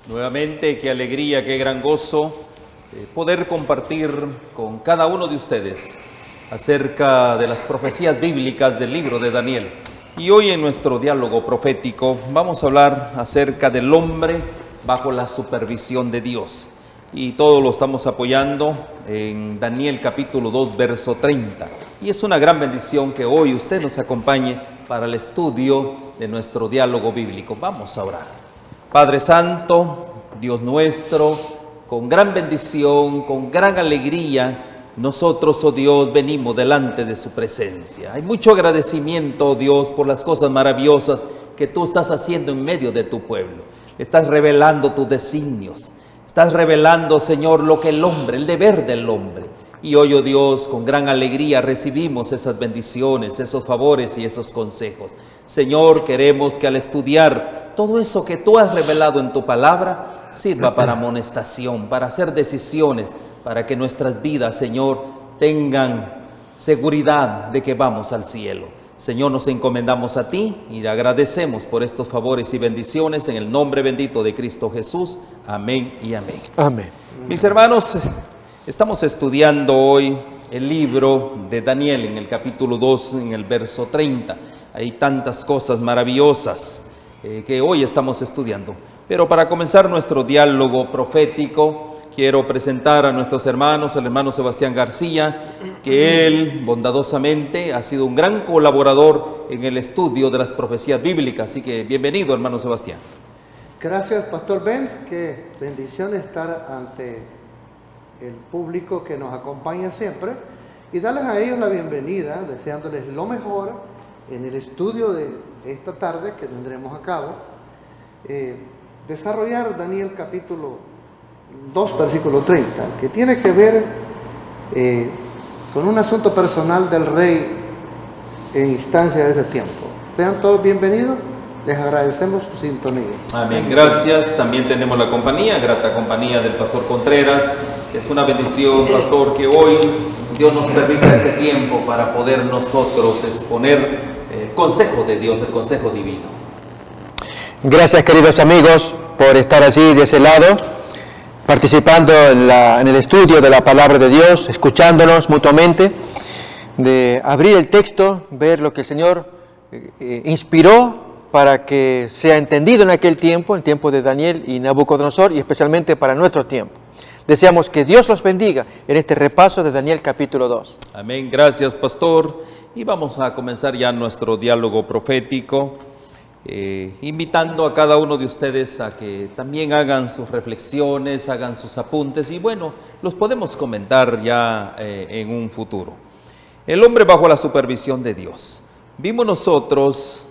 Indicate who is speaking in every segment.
Speaker 1: Nuevamente, qué alegría, qué gran gozo poder compartir con cada uno de ustedes acerca de las profecías bíblicas del libro de Daniel. Y hoy en nuestro diálogo profético vamos a hablar acerca del hombre bajo la supervisión de Dios. Y todo lo estamos apoyando en Daniel capítulo 2, verso 30. Y es una gran bendición que hoy usted nos acompañe para el estudio de nuestro diálogo bíblico. Vamos a orar. Padre Santo, Dios nuestro, con gran bendición, con gran alegría, nosotros, oh Dios, venimos delante de su presencia. Hay mucho agradecimiento, oh Dios, por las cosas maravillosas que tú estás haciendo en medio de tu pueblo. Estás revelando tus designios. Estás revelando, Señor, lo que el hombre, el deber del hombre. Y hoy, oh Dios, con gran alegría recibimos esas bendiciones, esos favores y esos consejos. Señor, queremos que al estudiar todo eso que tú has revelado en tu palabra, sirva para amonestación, para hacer decisiones, para que nuestras vidas, Señor, tengan seguridad de que vamos al cielo. Señor, nos encomendamos a ti y te agradecemos por estos favores y bendiciones en el nombre bendito de Cristo Jesús. Amén y amén.
Speaker 2: Amén.
Speaker 1: Mis hermanos, estamos estudiando hoy el libro de Daniel en el capítulo 2, en el verso 30. Hay tantas cosas maravillosas que hoy estamos estudiando. Pero para comenzar nuestro diálogo profético, quiero presentar a nuestros hermanos, al hermano Sebastián García, que él bondadosamente ha sido un gran colaborador en el estudio de las profecías bíblicas. Así que bienvenido, hermano Sebastián.
Speaker 2: Gracias, Pastor Ben. Qué bendición estar ante el público que nos acompaña siempre y darles a ellos la bienvenida, deseándoles lo mejor en el estudio de esta tarde que tendremos a cabo. Desarrollar Daniel capítulo 2, versículo 30, que tiene que ver con un asunto personal del rey en instancia de ese tiempo. Sean todos bienvenidos. Les agradecemos su sintonía.
Speaker 1: Amén. Gracias. También tenemos la compañía, grata compañía del pastor Contreras. Es una bendición, pastor, que hoy Dios nos permita este tiempo para poder nosotros exponer el consejo de Dios, el consejo divino.
Speaker 3: Gracias, queridos amigos, por estar allí de ese lado, participando en el estudio de la palabra de Dios, escuchándonos mutuamente, de abrir el texto, ver lo que el Señor inspiró para que sea entendido en aquel tiempo, el tiempo de Daniel y Nabucodonosor, y especialmente para nuestro tiempo. Deseamos que Dios los bendiga en este repaso de Daniel capítulo 2.
Speaker 1: Amén. Gracias, pastor. Y vamos a comenzar ya nuestro diálogo profético, invitando a cada uno de ustedes a que también hagan sus reflexiones, hagan sus apuntes, y bueno, los podemos comentar ya en un futuro. El hombre bajo la supervisión de Dios. Vimos nosotros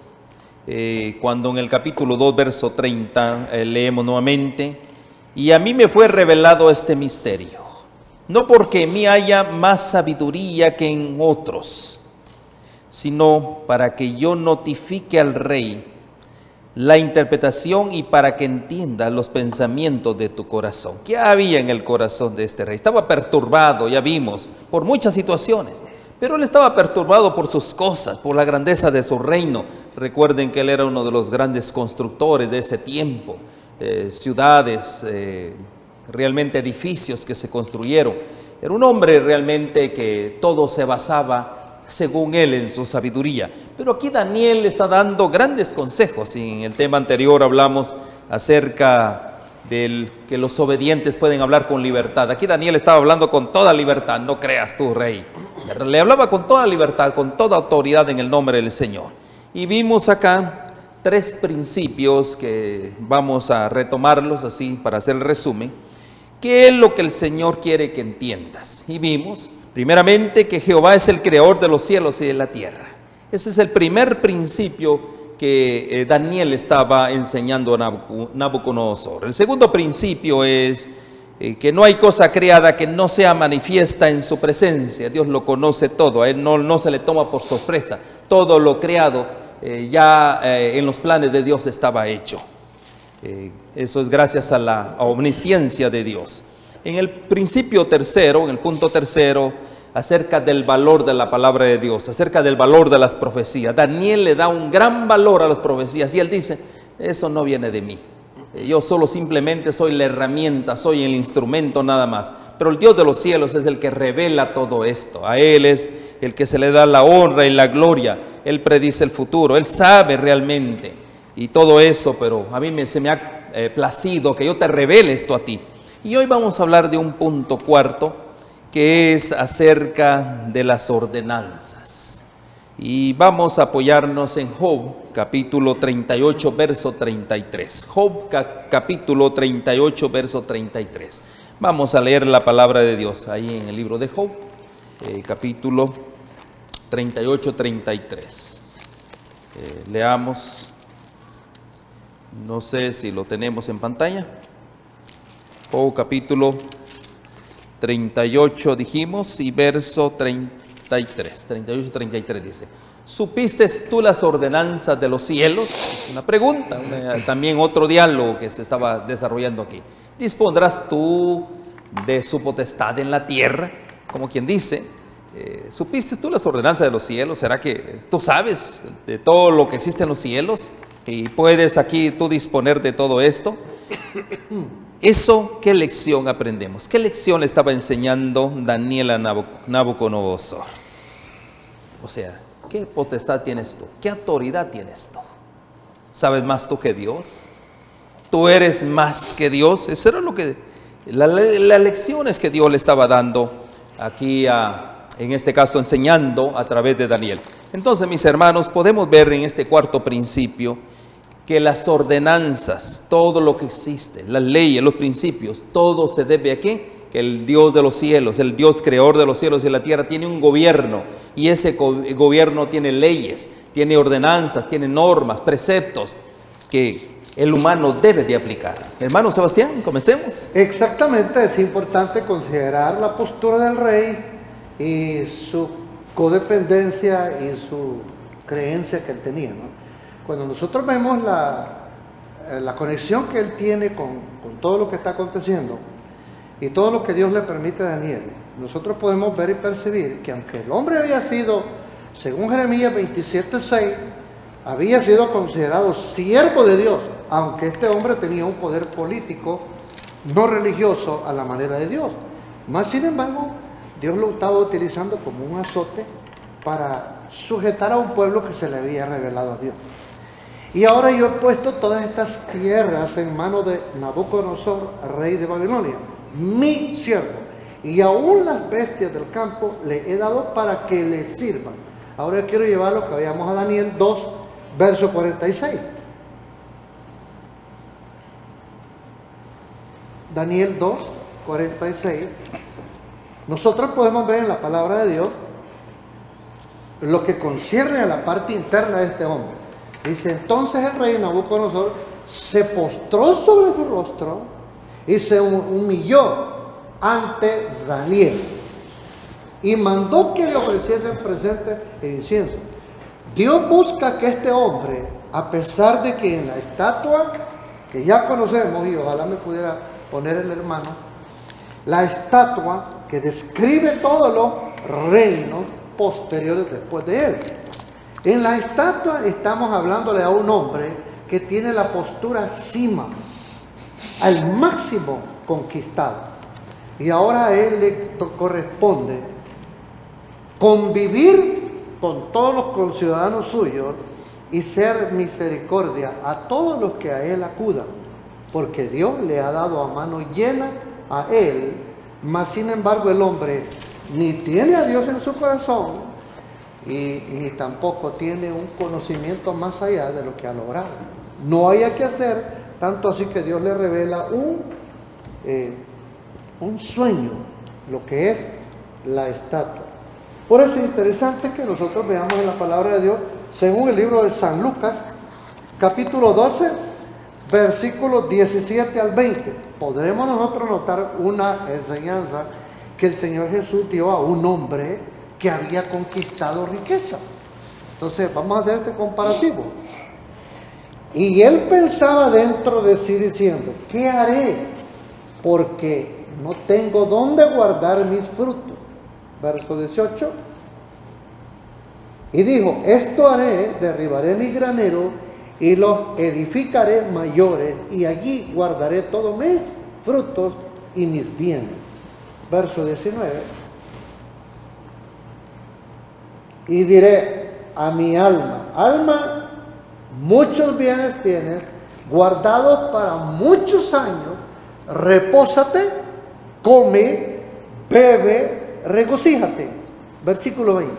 Speaker 1: cuando en el capítulo 2, verso 30, leemos nuevamente: y a mí me fue revelado este misterio, no porque en mí haya más sabiduría que en otros, sino para que yo notifique al rey la interpretación y para que entienda los pensamientos de tu corazón. ¿Qué había en el corazón de este rey? Estaba perturbado, ya vimos, por muchas situaciones. Pero él estaba perturbado por sus cosas, por la grandeza de su reino. Recuerden que él era uno de los grandes constructores de ese tiempo. Ciudades, realmente edificios que se construyeron. Era un hombre realmente que todo se basaba, según él, en su sabiduría. Pero aquí Daniel está dando grandes consejos. Y en el tema anterior hablamos acerca del que los obedientes pueden hablar con libertad. Aquí Daniel estaba hablando con toda libertad. No creas tú, rey. Le hablaba con toda libertad, con toda autoridad en el nombre del Señor. Y vimos acá 3 principios que vamos a retomarlos así para hacer el resumen. ¿Qué es lo que el Señor quiere que entiendas? Y vimos, primeramente, que Jehová es el creador de los cielos y de la tierra. Ese es el primer principio que Daniel estaba enseñando a Nabucodonosor. El segundo principio es que no hay cosa creada que no sea manifiesta en su presencia. Dios lo conoce todo, a él no se le toma por sorpresa. Todo lo creado ya en los planes de Dios estaba hecho. Eso es gracias a la omnisciencia de Dios. En el principio tercero, en el punto tercero, acerca del valor de la palabra de Dios, acerca del valor de las profecías. Daniel le da un gran valor a las profecías y él dice: eso no viene de mí. Yo solo simplemente soy la herramienta, soy el instrumento nada más. Pero el Dios de los cielos es el que revela todo esto. A Él es el que se le da la honra y la gloria. Él predice el futuro, Él sabe realmente y todo eso, pero a mí se me ha placido que yo te revele esto a ti. Y hoy vamos a hablar de un punto cuarto, que es acerca de las ordenanzas. Y vamos a apoyarnos en Job, capítulo 38, verso 33. Job, capítulo 38, verso 33. Vamos a leer la palabra de Dios ahí en el libro de Job, capítulo 38, 33. Leamos. No sé si lo tenemos en pantalla. Job, capítulo 38 dijimos, y verso 33, 38, 33 dice: ¿supiste tú las ordenanzas de los cielos? Es una pregunta, también otro diálogo que se estaba desarrollando aquí. ¿Dispondrás tú de su potestad en la tierra? Como quien dice, ¿supiste tú las ordenanzas de los cielos? ¿Será que tú sabes de todo lo que existe en los cielos? ¿Y puedes aquí tú disponer de todo esto? Eso, ¿qué lección aprendemos? ¿Qué lección le estaba enseñando Daniel a Nabucodonosor? O sea, ¿qué potestad tienes tú? ¿Qué autoridad tienes tú? ¿Sabes más tú que Dios? ¿Tú eres más que Dios? Eso era lo que las lecciones que Dios le estaba dando aquí, en este caso enseñando a través de Daniel. Entonces, mis hermanos, podemos ver en este cuarto principio que las ordenanzas, todo lo que existe, las leyes, los principios, todo se debe a ¿qué? Que el Dios de los cielos, el Dios creador de los cielos y la tierra tiene un gobierno, y ese gobierno tiene leyes, tiene ordenanzas, tiene normas, preceptos que el humano debe de aplicar. Hermano Sebastián, comencemos.
Speaker 2: Exactamente, es importante considerar la postura del rey y su codependencia y su creencia que él tenía, ¿no? Cuando nosotros vemos la conexión que él tiene con todo lo que está aconteciendo y todo lo que Dios le permite a Daniel, nosotros podemos ver y percibir que aunque el hombre había sido, según Jeremías 27:6, había sido considerado siervo de Dios, aunque este hombre tenía un poder político no religioso a la manera de Dios. Más sin embargo, Dios lo estaba utilizando como un azote para sujetar a un pueblo que se le había revelado a Dios. Y ahora yo he puesto todas estas tierras en manos de Nabucodonosor, rey de Babilonia, mi siervo, y aún las bestias del campo le he dado para que le sirvan. Ahora quiero llevar lo que veíamos a Daniel 2, verso 46. Daniel 2, 46. Nosotros podemos ver en la palabra de Dios lo que concierne a la parte interna de este hombre. Dice: entonces el rey Nabucodonosor se postró sobre su rostro y se humilló ante Daniel y mandó que le ofreciesen presentes e incienso. Dios busca que este hombre, a pesar de que en la estatua que ya conocemos, y ojalá me pudiera poner el hermano, la estatua que describe todos los reinos posteriores después de él. En la estatua estamos hablándole a un hombre que tiene la postura cima, al máximo conquistado. Y ahora a él le corresponde convivir con todos los conciudadanos suyos y ser misericordia a todos los que a él acudan, porque Dios le ha dado a mano llena a él. Mas sin embargo el hombre ni tiene a Dios en su corazón y ni tampoco tiene un conocimiento más allá de lo que ha logrado. No haya que hacer, tanto así que Dios le revela un sueño, lo que es la estatua. Por eso es interesante que nosotros veamos en la palabra de Dios, según el libro de San Lucas, capítulo 12, versículos 17 al 20. Podremos nosotros notar una enseñanza que el Señor Jesús dio a un hombre que había conquistado riqueza. Entonces vamos a hacer este comparativo. Y él pensaba dentro de sí diciendo: ¿qué haré? Porque no tengo dónde guardar mis frutos. Verso 18. Y dijo: esto haré, derribaré mi granero y los edificaré mayores, y allí guardaré todos mis frutos y mis bienes. Verso 19. Y diré a mi alma, alma, muchos bienes tienes, guardados para muchos años, repósate, come, bebe, regocíjate. Versículo 20.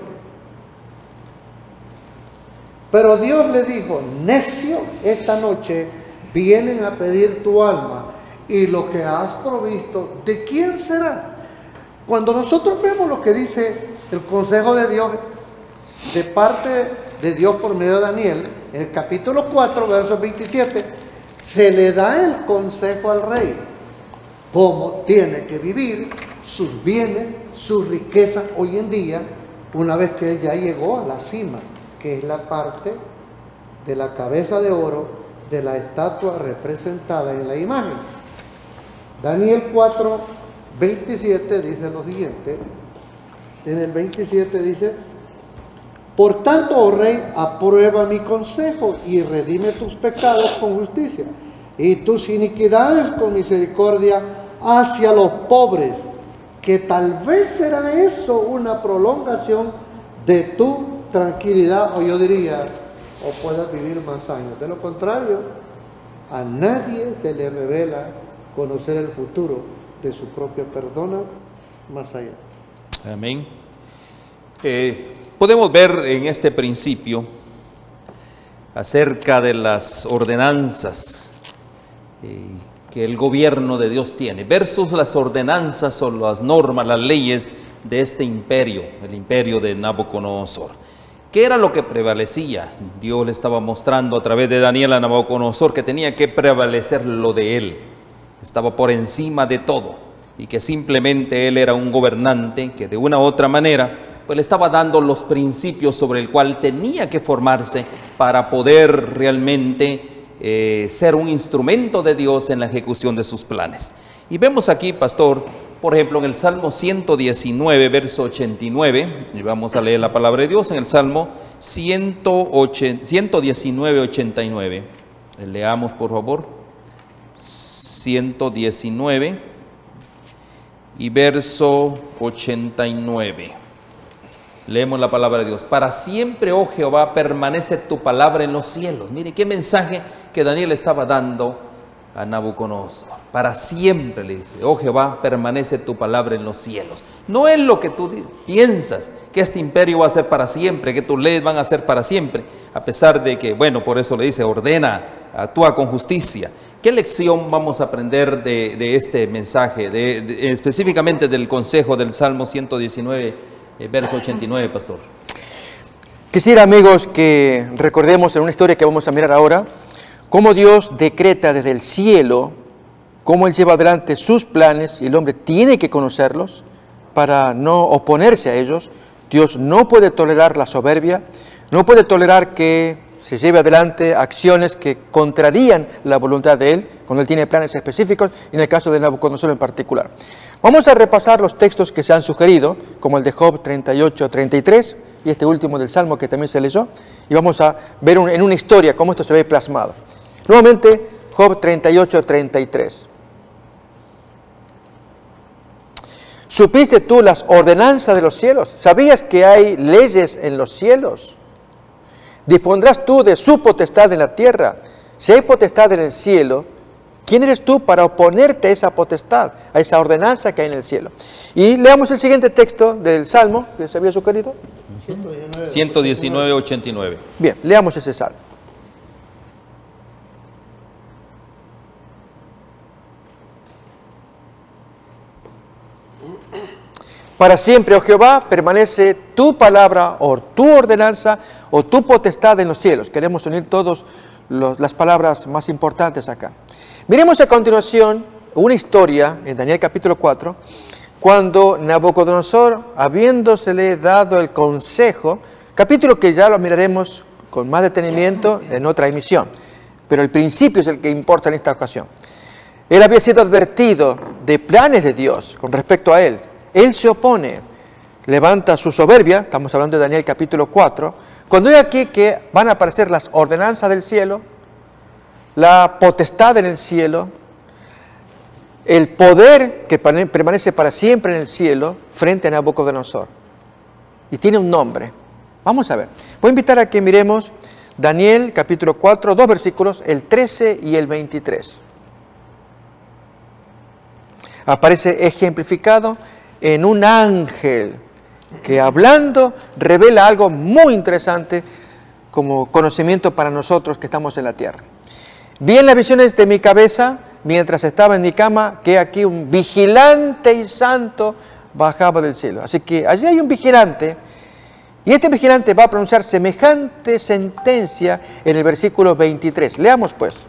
Speaker 2: Pero Dios le dijo, necio, esta noche vienen a pedir tu alma, y lo que has provisto, ¿de quién será? Cuando nosotros vemos lo que dice el consejo de Dios, de parte de Dios por medio de Daniel, en el capítulo 4, verso 27, se le da el consejo al rey, cómo tiene que vivir, sus bienes, sus riquezas hoy en día, una vez que él ya llegó a la cima, que es la parte de la cabeza de oro de la estatua representada en la imagen. Daniel 4, 27 dice lo siguiente, en el 27 dice, por tanto, oh rey, aprueba mi consejo y redime tus pecados con justicia y tus iniquidades con misericordia hacia los pobres, que tal vez será eso una prolongación de tu tranquilidad, o yo diría, o puedas vivir más años. De lo contrario, a nadie se le revela conocer el futuro de su propia persona más allá.
Speaker 1: Amén. Podemos ver en este principio acerca de las ordenanzas que el gobierno de Dios tiene, versus las ordenanzas o las normas, las leyes de este imperio, el imperio de Nabucodonosor. ¿Qué era lo que prevalecía? Dios le estaba mostrando a través de Daniel a Nabucodonosor que tenía que prevalecer lo de él, estaba por encima de todo, y que simplemente él era un gobernante que de una u otra manera pues le estaba dando los principios sobre el cual tenía que formarse para poder realmente ser un instrumento de Dios en la ejecución de sus planes. Y vemos aquí, pastor, por ejemplo, en el Salmo 119, verso 89, y vamos a leer la palabra de Dios en el Salmo 119, 89. Leamos, por favor. 119 y verso 89. Leemos la palabra de Dios. Para siempre, oh Jehová, permanece tu palabra en los cielos. Mire qué mensaje que Daniel estaba dando a Nabucodonosor. Para siempre, le dice, oh Jehová, permanece tu palabra en los cielos. No es lo que tú piensas, que este imperio va a ser para siempre, que tus leyes van a ser para siempre, a pesar de que, bueno, por eso le dice, ordena, actúa con justicia. ¿Qué lección vamos a aprender de este mensaje, específicamente del consejo del Salmo 119, verso 89, pastor?
Speaker 3: Quisiera, amigos, que recordemos en una historia que vamos a mirar ahora, cómo Dios decreta desde el cielo, cómo Él lleva adelante sus planes y el hombre tiene que conocerlos para no oponerse a ellos. Dios no puede tolerar la soberbia, no puede tolerar que se lleve adelante acciones que contrarían la voluntad de Él, cuando Él tiene planes específicos, y en el caso de Nabucodonosor en particular. Vamos a repasar los textos que se han sugerido, como el de Job 38, 33, y este último del Salmo que también se leyó, y vamos a ver en una historia cómo esto se ve plasmado. Nuevamente, Job 38, 33. ¿Supiste tú las ordenanzas de los cielos? ¿Sabías que hay leyes en los cielos? ¿Dispondrás tú de su potestad en la tierra? Si hay potestad en el cielo, ¿quién eres tú para oponerte a esa potestad, a esa ordenanza que hay en el cielo? Y leamos el siguiente texto del Salmo que se había sugerido.
Speaker 1: 119, 89.
Speaker 3: Bien, leamos ese Salmo. Para siempre, oh Jehová, permanece tu palabra o tu ordenanza o tu potestad en los cielos. Queremos unir todas las palabras más importantes acá. Miremos a continuación una historia en Daniel capítulo 4, cuando Nabucodonosor, habiéndosele dado el consejo, capítulo que ya lo miraremos con más detenimiento en otra emisión, pero el principio es el que importa en esta ocasión. Él había sido advertido de planes de Dios con respecto a él. Él se opone, levanta su soberbia, estamos hablando de Daniel capítulo 4, cuando hay aquí que van a aparecer las ordenanzas del cielo, la potestad en el cielo, el poder que permanece para siempre en el cielo frente a Nabucodonosor. Y tiene un nombre. Vamos a ver. Voy a invitar a que miremos Daniel capítulo 4, 2 versículos, el 13 y el 23. Aparece ejemplificado en un ángel que hablando revela algo muy interesante como conocimiento para nosotros que estamos en la tierra. Vi en las visiones de mi cabeza, mientras estaba en mi cama, que aquí un vigilante y santo bajaba del cielo. Así que allí hay un vigilante, y este vigilante va a pronunciar semejante sentencia en el versículo 23. Leamos pues.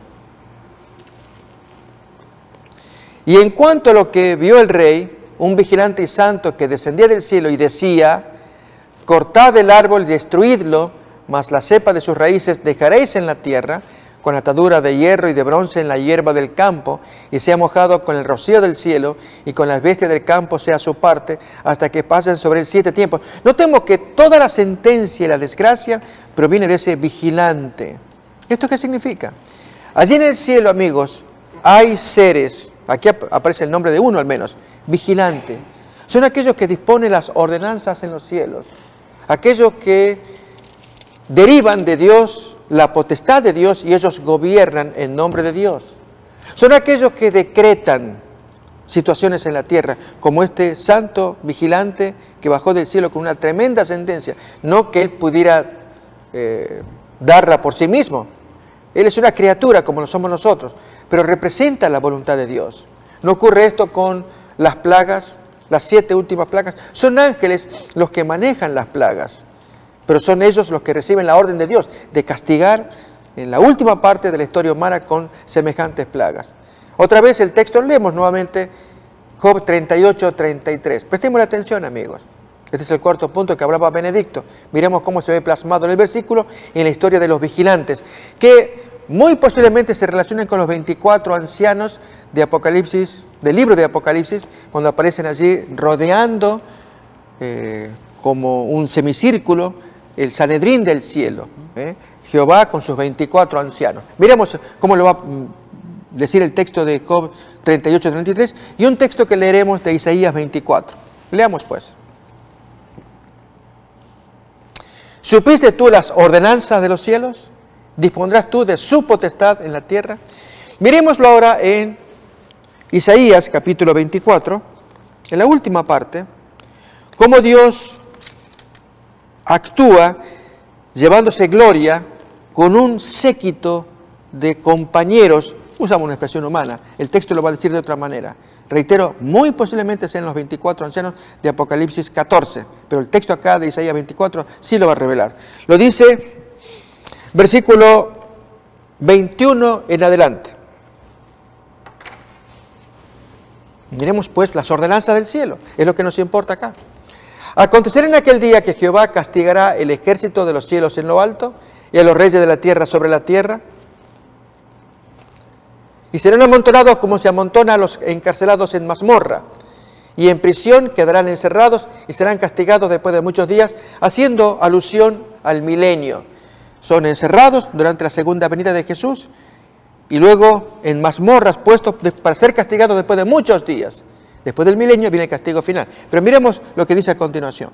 Speaker 3: Y en cuanto a lo que vio el rey, un vigilante y santo que descendía del cielo y decía, cortad el árbol y destruidlo, mas la cepa de sus raíces dejaréis en la tierra, con atadura de hierro y de bronce en la hierba del campo, y sea mojado con el rocío del cielo, y con las bestias del campo sea su parte, hasta que pasen sobre él 7 tiempos. Notemos que toda la sentencia y la desgracia proviene de ese vigilante. ¿Esto qué significa? Allí en el cielo, amigos, hay seres, aquí aparece el nombre de uno al menos, vigilante. Son aquellos que disponen las ordenanzas en los cielos, aquellos que derivan de Dios la potestad de Dios y ellos gobiernan en nombre de Dios. Son aquellos que decretan situaciones en la tierra, como este santo vigilante que bajó del cielo con una tremenda sentencia. No que él pudiera darla por sí mismo. Él es una criatura como lo somos nosotros, pero representa la voluntad de Dios. No ocurre esto con las plagas, las 7 últimas plagas. Son ángeles los que manejan las plagas, pero son ellos los que reciben la orden de Dios de castigar en la última parte de la historia humana con semejantes plagas. Otra vez el texto, leemos nuevamente Job 38, 33. Prestemos atención, amigos. Este es el cuarto punto que hablaba Benedicto. Miremos cómo se ve plasmado en el versículo y en la historia de los vigilantes, que muy posiblemente se relacionan con los 24 ancianos de Apocalipsis, del libro de Apocalipsis, cuando aparecen allí rodeando como un semicírculo el Sanedrín del cielo, Jehová con sus 24 ancianos. Miremos cómo lo va a decir el texto de Job 38, 33 y un texto que leeremos de Isaías 24. Leamos pues. ¿Supiste tú las ordenanzas de los cielos? ¿Dispondrás tú de su potestad en la tierra? Miremoslo ahora en Isaías capítulo 24, en la última parte, cómo Dios actúa llevándose gloria con un séquito de compañeros. Usamos una expresión humana, el texto lo va a decir de otra manera. Reitero, muy posiblemente sean los 24 ancianos de Apocalipsis 14, pero el texto acá de Isaías 24 sí lo va a revelar. Lo dice, versículo 21 en adelante. Miremos pues las ordenanzas del cielo, es lo que nos importa acá. Acontecerá en aquel día que Jehová castigará el ejército de los cielos en lo alto y a los reyes de la tierra sobre la tierra. Y serán amontonados como se amontona a los encarcelados en mazmorra. Y en prisión quedarán encerrados y serán castigados después de muchos días, haciendo alusión al milenio. Son encerrados durante la segunda venida de Jesús y luego en mazmorras puestos para ser castigados después de muchos días. Después del milenio viene el castigo final. Pero miremos lo que dice a continuación.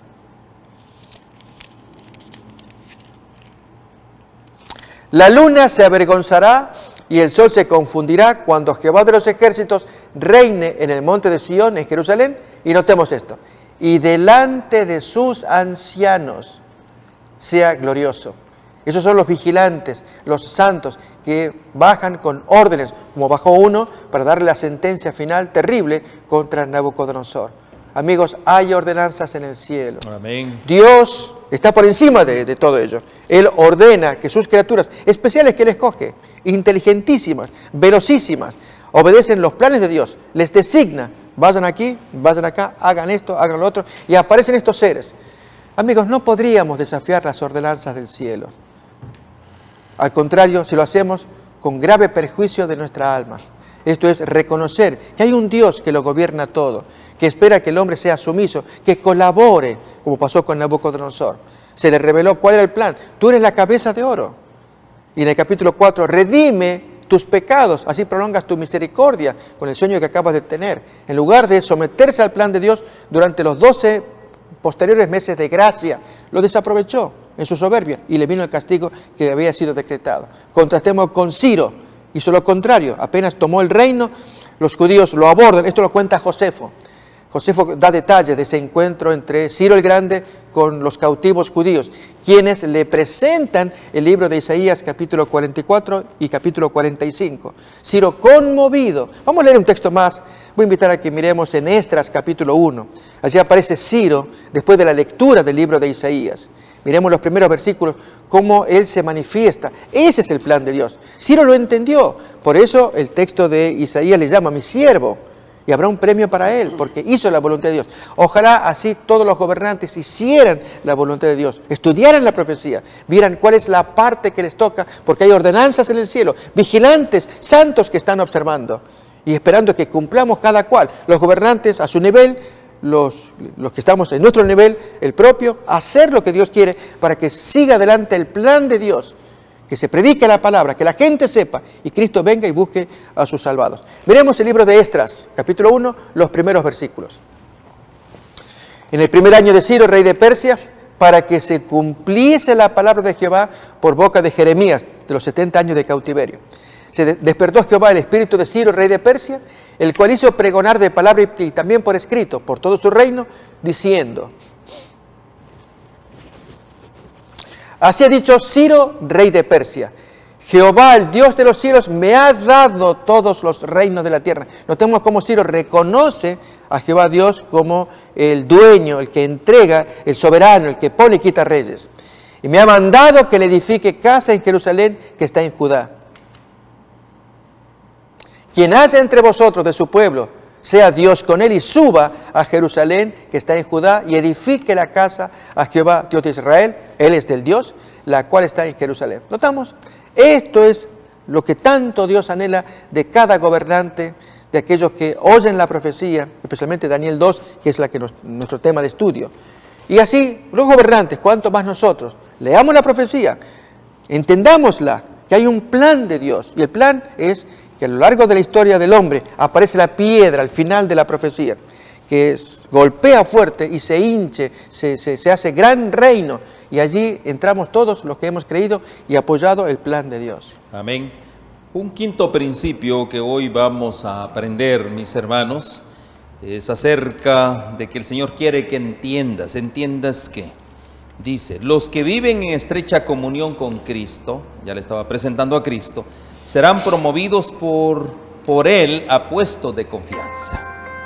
Speaker 3: La luna se avergonzará y el sol se confundirá cuando Jehová de los ejércitos reine en el monte de Sión, en Jerusalén. Y notemos esto. Y delante de sus ancianos sea glorioso. Esos son los vigilantes, los santos, que bajan con órdenes, como bajó uno, para darle la sentencia final terrible contra Nabucodonosor. Amigos, hay ordenanzas en el cielo.
Speaker 1: Amén.
Speaker 3: Dios está por encima de todo ello. Él ordena que sus criaturas especiales que Él escoge, inteligentísimas, velocísimas, obedecen los planes de Dios, les designa, vayan aquí, vayan acá, hagan esto, hagan lo otro, y aparecen estos seres. Amigos, no podríamos desafiar las ordenanzas del cielo. Al contrario, si lo hacemos con grave perjuicio de nuestra alma. Esto es reconocer que hay un Dios que lo gobierna todo, que espera que el hombre sea sumiso, que colabore, como pasó con Nabucodonosor. Se le reveló cuál era el plan. Tú eres la cabeza de oro. Y en el capítulo 4, redime tus pecados, así prolongas tu misericordia con el sueño que acabas de tener. En lugar de someterse al plan de Dios durante los 12 posteriores meses de gracia, lo desaprovechó en su soberbia y le vino el castigo que había sido decretado. Contrastemos con Ciro, hizo lo contrario, apenas tomó el reino, los judíos lo abordan. Esto lo cuenta Josefo. Josefo da detalles de ese encuentro entre Ciro el Grande con los cautivos judíos, quienes le presentan el libro de Isaías capítulo 44 y capítulo 45. Ciro conmovido. Vamos a leer un texto más. Voy a invitar a que miremos en Esdras capítulo 1. Allí aparece Ciro después de la lectura del libro de Isaías. Miremos los primeros versículos, cómo él se manifiesta. Ese es el plan de Dios. Ciro lo entendió. Por eso el texto de Isaías le llama mi siervo. Y habrá un premio para él, porque hizo la voluntad de Dios. Ojalá así todos los gobernantes hicieran la voluntad de Dios, estudiaran la profecía, vieran cuál es la parte que les toca, porque hay ordenanzas en el cielo, vigilantes, santos que están observando y esperando que cumplamos cada cual, los gobernantes a su nivel, los que estamos en nuestro nivel, el propio, hacer lo que Dios quiere para que siga adelante el plan de Dios, que se predique la palabra, que la gente sepa y Cristo venga y busque a sus salvados. Miremos el libro de Esdras, capítulo 1, los primeros versículos. En el primer año de Ciro, rey de Persia, para que se cumpliese la palabra de Jehová por boca de Jeremías, de los 70 años de cautiverio. Se despertó Jehová el espíritu de Ciro, rey de Persia, el cual hizo pregonar de palabra y también por escrito, por todo su reino, diciendo: así ha dicho Ciro, rey de Persia: Jehová, el Dios de los cielos, me ha dado todos los reinos de la tierra. Notemos cómo Ciro reconoce a Jehová Dios como el dueño, el que entrega, el soberano, el que pone y quita reyes. Y me ha mandado que le edifique casa en Jerusalén, que está en Judá. Quien haya entre vosotros de su pueblo, sea Dios con él y suba a Jerusalén, que está en Judá, y edifique la casa a Jehová, Dios de Israel. Él es del Dios, la cual está en Jerusalén. ¿Notamos? Esto es lo que tanto Dios anhela de cada gobernante, de aquellos que oyen la profecía, especialmente Daniel 2, que es nuestro tema de estudio. Y así, los gobernantes, cuanto más nosotros, leamos la profecía, entendámosla, que hay un plan de Dios. Y el plan es que a lo largo de la historia del hombre aparece la piedra al final de la profecía, que golpea fuerte y se hinche, se hace gran reino. Y allí entramos todos los que hemos creído y apoyado el plan de Dios.
Speaker 1: Amén. Un quinto principio que hoy vamos a aprender, mis hermanos, es acerca de que el Señor quiere que entiendas que, dice, los que viven en estrecha comunión con Cristo, ya le estaba presentando a Cristo, serán promovidos por Él a puestos de confianza.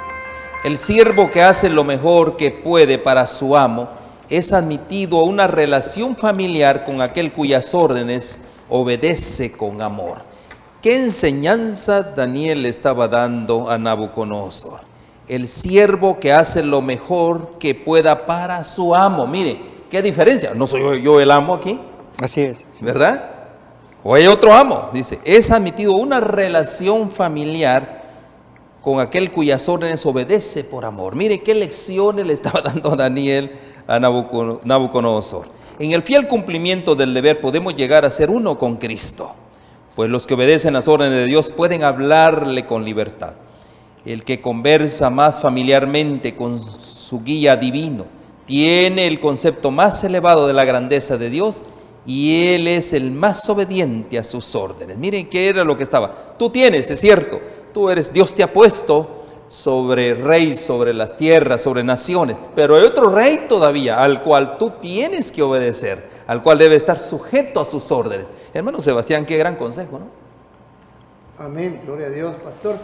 Speaker 1: El siervo que hace lo mejor que puede para su amo es admitido a una relación familiar con aquel cuyas órdenes obedece con amor. ¿Qué enseñanza Daniel le estaba dando a Nabucodonosor? El siervo que hace lo mejor que pueda para su amo. Mire, ¿qué diferencia? ¿No soy yo el amo aquí?
Speaker 3: Así es.
Speaker 1: ¿Verdad? O hay otro amo. Dice, es admitido una relación familiar con aquel cuyas órdenes obedece por amor. Mire qué lecciones le estaba dando Daniel a Nabucodonosor. En el fiel cumplimiento del deber podemos llegar a ser uno con Cristo, pues los que obedecen las órdenes de Dios pueden hablarle con libertad. El que conversa más familiarmente con su guía divino tiene el concepto más elevado de la grandeza de Dios y él es el más obediente a sus órdenes. Miren qué era lo que estaba. Tú tienes, es cierto, tú eres, Dios te ha puesto sobre rey, sobre las tierras, sobre naciones, pero hay otro rey todavía al cual tú tienes que obedecer, al cual debe estar sujeto a sus órdenes. Hermano Sebastián, qué gran consejo, ¿no?
Speaker 2: Amén, gloria a Dios, pastor.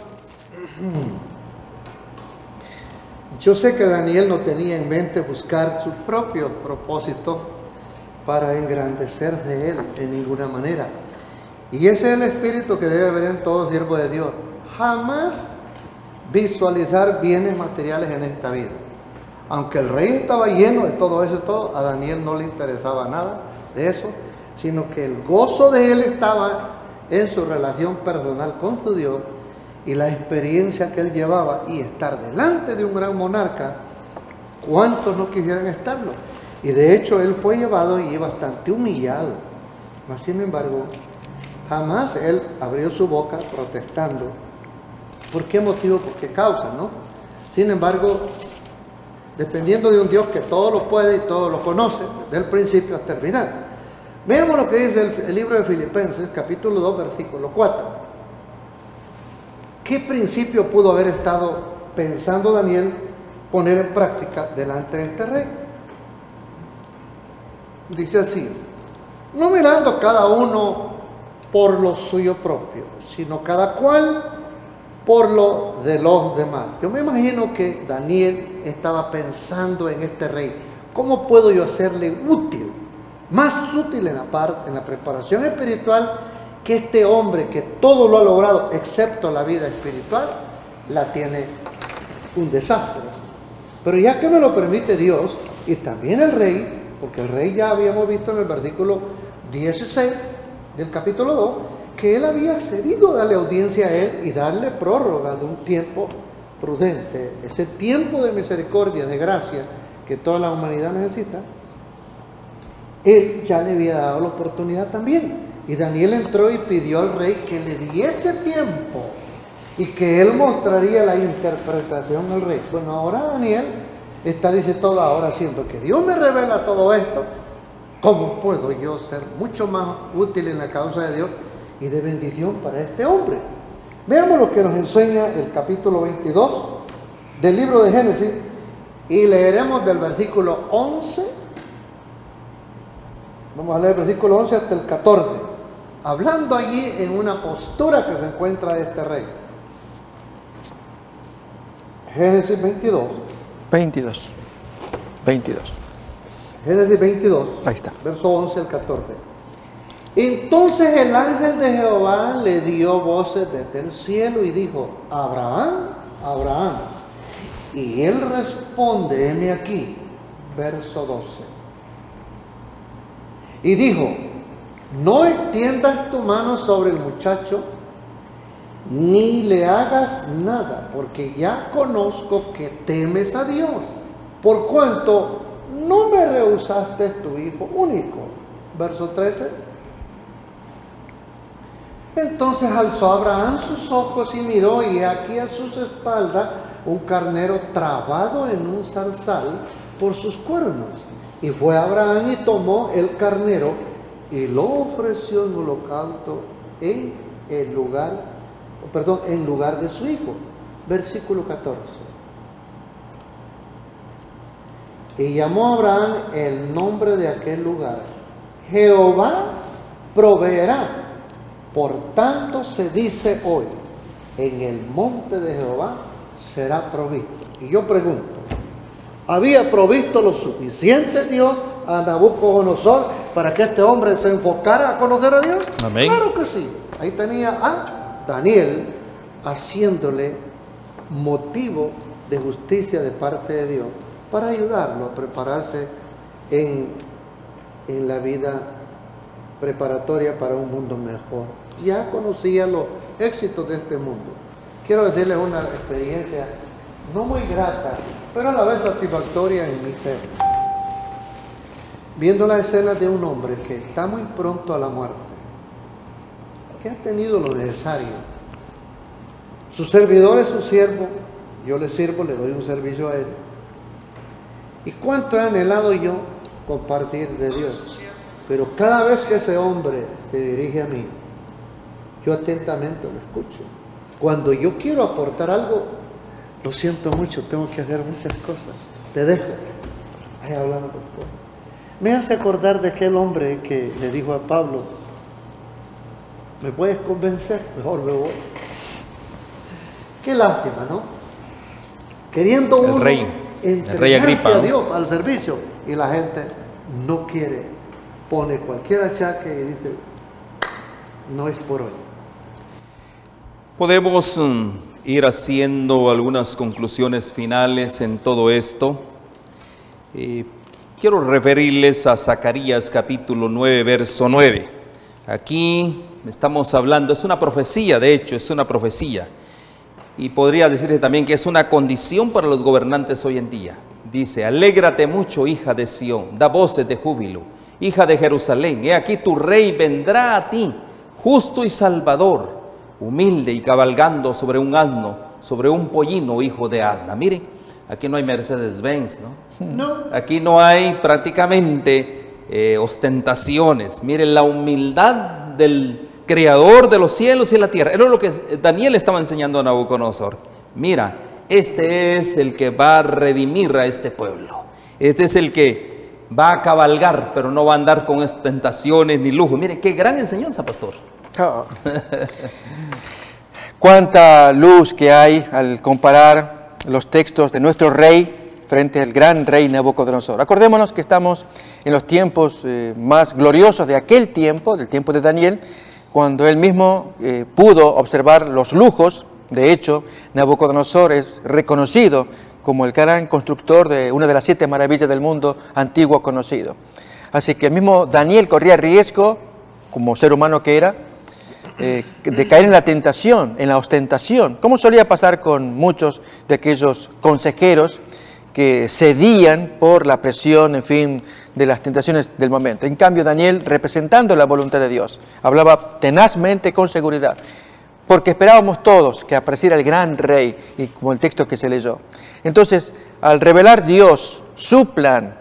Speaker 2: Yo sé que Daniel no tenía en mente buscar su propio propósito para engrandecer de él en ninguna manera. Y ese es el espíritu que debe haber en todo siervo de Dios. Jamás visualizar bienes materiales en esta vida. Aunque el rey estaba lleno de todo eso y todo, a Daniel no le interesaba nada de eso, sino que el gozo de él estaba en su relación personal con su Dios y la experiencia que él llevaba y estar delante de un gran monarca. ¿Cuántos no quisieran estarlo? Y de hecho él fue llevado y bastante humillado. Mas sin embargo, Jamás él abrió su boca protestando. ¿Por qué motivo? ¿Por qué causa? ¿No? Sin embargo, dependiendo de un Dios que todo lo puede y todo lo conoce, desde el principio hasta el final. Veamos lo que dice el libro de Filipenses, capítulo 2, versículo 4. ¿Qué principio pudo haber estado pensando Daniel poner en práctica delante de este rey? Dice así: no mirando cada uno por lo suyo propio, sino cada cual por lo de los demás. Yo me imagino que Daniel estaba pensando en este rey. ¿Cómo puedo yo hacerle útil? Más útil en la preparación espiritual, que este hombre que todo lo ha logrado, excepto la vida espiritual, la tiene un desastre. Pero ya que me lo permite Dios, y también el rey, porque el rey ya habíamos visto en el versículo 16 del capítulo 2, que él había accedido a darle audiencia a él y darle prórroga de un tiempo prudente, ese tiempo de misericordia, de gracia que toda la humanidad necesita. Él ya le había dado la oportunidad también. Y Daniel entró y pidió al rey que le diese tiempo y que él mostraría la interpretación al rey. Bueno, ahora Daniel está, dice todo ahora, siendo que Dios me revela todo esto, ¿cómo puedo yo ser mucho más útil en la causa de Dios y de bendición para este hombre? Veamos lo que nos enseña el capítulo 22 del libro de Génesis y leeremos del versículo 11. Vamos a leer el versículo 11 hasta el 14, hablando allí en una postura que se encuentra de este rey. Génesis 22. Génesis 22,
Speaker 3: Ahí está.
Speaker 2: verso 11 al 14. Entonces el ángel de Jehová le dio voces desde el cielo y dijo: Abraham, Abraham. Y él responde, heme aquí, verso 12. Y dijo: no extiendas tu mano sobre el muchacho, ni le hagas nada, porque ya conozco que temes a Dios, por cuanto no me rehusaste tu hijo único. Verso 13. Entonces alzó Abraham sus ojos y miró, y aquí a sus espaldas un carnero trabado en un zarzal por sus cuernos. Y fue Abraham y tomó el carnero y lo ofreció en holocausto en lugar de su hijo. Versículo 14. Y llamó a Abraham el nombre de aquel lugar: Jehová proveerá. Por tanto se dice hoy: en el monte de Jehová será provisto. Y yo pregunto, ¿había provisto lo suficiente Dios a Nabucodonosor para que este hombre se enfocara a conocer a Dios?
Speaker 1: Amén.
Speaker 2: Claro que sí. Ahí tenía a Daniel haciéndole motivo de justicia de parte de Dios para ayudarlo a prepararse en la vida preparatoria para un mundo mejor. Ya conocía los éxitos de este mundo. Quiero decirles una experiencia no muy grata, pero a la vez satisfactoria en mi ser. Viendo la escena de un hombre que está muy pronto a la muerte, que ha tenido lo necesario. Su servidor es su siervo, yo le sirvo, le doy un servicio a él. ¿Y cuánto he anhelado yo compartir de Dios? Pero cada vez que ese hombre se dirige a mí, yo atentamente lo escucho. Cuando yo quiero aportar algo, lo siento mucho, tengo que hacer muchas cosas. Te dejo. Ahí hablamos después. Me hace acordar de aquel hombre que le dijo a Pablo: ¿me puedes convencer? Mejor me voy. Qué lástima, ¿no? Queriendo uno
Speaker 1: rey Agripa,
Speaker 2: a Dios, al servicio, y la gente no quiere, pone cualquier achaque y dice: no es por hoy.
Speaker 1: Podemos ir haciendo algunas conclusiones finales en todo esto. Quiero referirles a Zacarías capítulo 9, verso 9. Aquí estamos hablando, es una profecía, de hecho, es una profecía. Y podría decirse también que es una condición para los gobernantes hoy en día. Dice: alégrate mucho, hija de Sión, da voces de júbilo, hija de Jerusalén, he aquí tu rey vendrá a ti, justo y salvador, humilde y cabalgando sobre un asno, sobre un pollino hijo de asna. Miren, aquí no hay Mercedes-Benz, ¿no?
Speaker 2: No.
Speaker 1: Aquí no hay prácticamente ostentaciones. Miren la humildad del creador de los cielos y la tierra. Eso es lo que Daniel estaba enseñando a Nabucodonosor. Mira, este es el que va a redimir a este pueblo. Este es el que va a cabalgar, pero no va a andar con ostentaciones ni lujo. Miren, qué gran enseñanza, pastor.
Speaker 3: Oh. Cuánta luz que hay al comparar los textos de nuestro rey frente al gran rey Nabucodonosor. Acordémonos que estamos en los tiempos más gloriosos de aquel tiempo, del tiempo de Daniel, cuando él mismo pudo observar los lujos. De hecho, Nabucodonosor es reconocido como el gran constructor de una de las 7 maravillas del mundo antiguo conocido. Así que el mismo Daniel corría riesgo, como ser humano que era, de caer en la tentación, en la ostentación, como solía pasar con muchos de aquellos consejeros que cedían por la presión, en fin, de las tentaciones del momento. En cambio, Daniel, representando la voluntad de Dios, hablaba tenazmente, con seguridad, porque esperábamos todos que apareciera el gran rey, y como el texto que se leyó. Entonces, al revelar Dios su plan,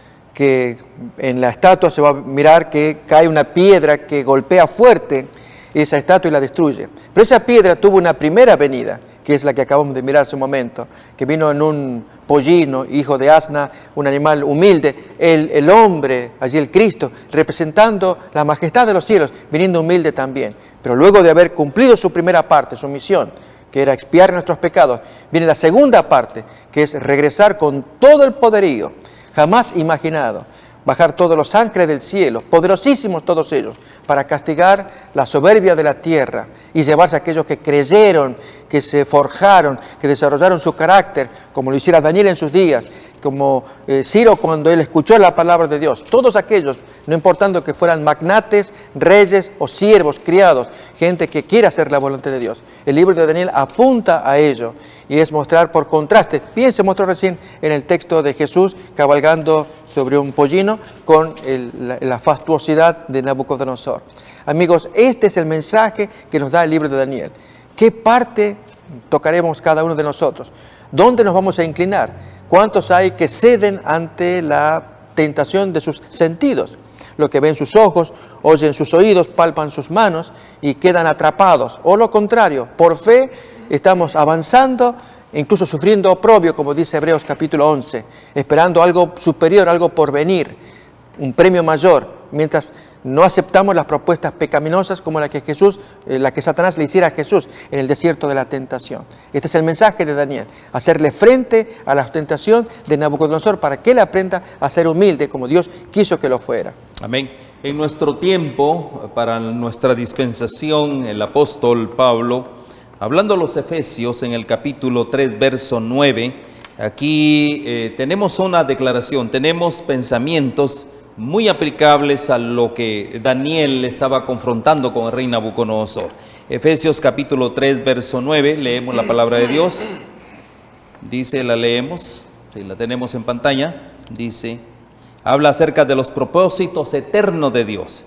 Speaker 3: que en la estatua se va a mirar que cae una piedra que golpea fuerte esa estatua y la destruye. Pero esa piedra tuvo una primera venida, que es la que acabamos de mirar hace un momento, que vino en un pollino, hijo de asna, un animal humilde, el hombre, allí el Cristo, representando la majestad de los cielos, viniendo humilde también. Pero luego de haber cumplido su primera parte, su misión, que era expiar nuestros pecados, viene la segunda parte, que es regresar con todo el poderío, jamás imaginado, bajar todos los ángeles del cielo, poderosísimos todos ellos, para castigar la soberbia de la tierra y llevarse a aquellos que creyeron, que se forjaron, que desarrollaron su carácter, como lo hiciera Daniel en sus días, como Ciro cuando él escuchó la palabra de Dios. Todos aquellos, no importando que fueran magnates, reyes o siervos, criados, gente que quiere hacer la voluntad de Dios. El libro de Daniel apunta a ello y es mostrar por contraste. Bien se mostró recién en el texto de Jesús cabalgando sobre un pollino con la fastuosidad de Nabucodonosor. Amigos, este es el mensaje que nos da el libro de Daniel. ¿Qué parte tocaremos cada uno de nosotros? ¿Dónde nos vamos a inclinar? ¿Cuántos hay que ceden ante la tentación de sus sentidos? Lo que ven sus ojos, oyen sus oídos, palpan sus manos y quedan atrapados. O lo contrario, por fe estamos avanzando, incluso sufriendo oprobio, como dice Hebreos capítulo 11, esperando algo superior, algo por venir, un premio mayor, mientras no aceptamos las propuestas pecaminosas como la que Satanás le hiciera a Jesús en el desierto de la tentación. Este es el mensaje de Daniel, hacerle frente a la tentación de Nabucodonosor para que él aprenda a ser humilde como Dios quiso que lo fuera.
Speaker 1: Amén. En nuestro tiempo, para nuestra dispensación, el apóstol Pablo, hablando a los Efesios en el capítulo 3, verso 9, aquí tenemos una declaración, tenemos pensamientos muy aplicables a lo que Daniel estaba confrontando con el rey Nabucodonosor. Efesios capítulo 3, verso 9, leemos la palabra de Dios. Dice, la leemos, si la tenemos en pantalla, dice, habla acerca de los propósitos eternos de Dios.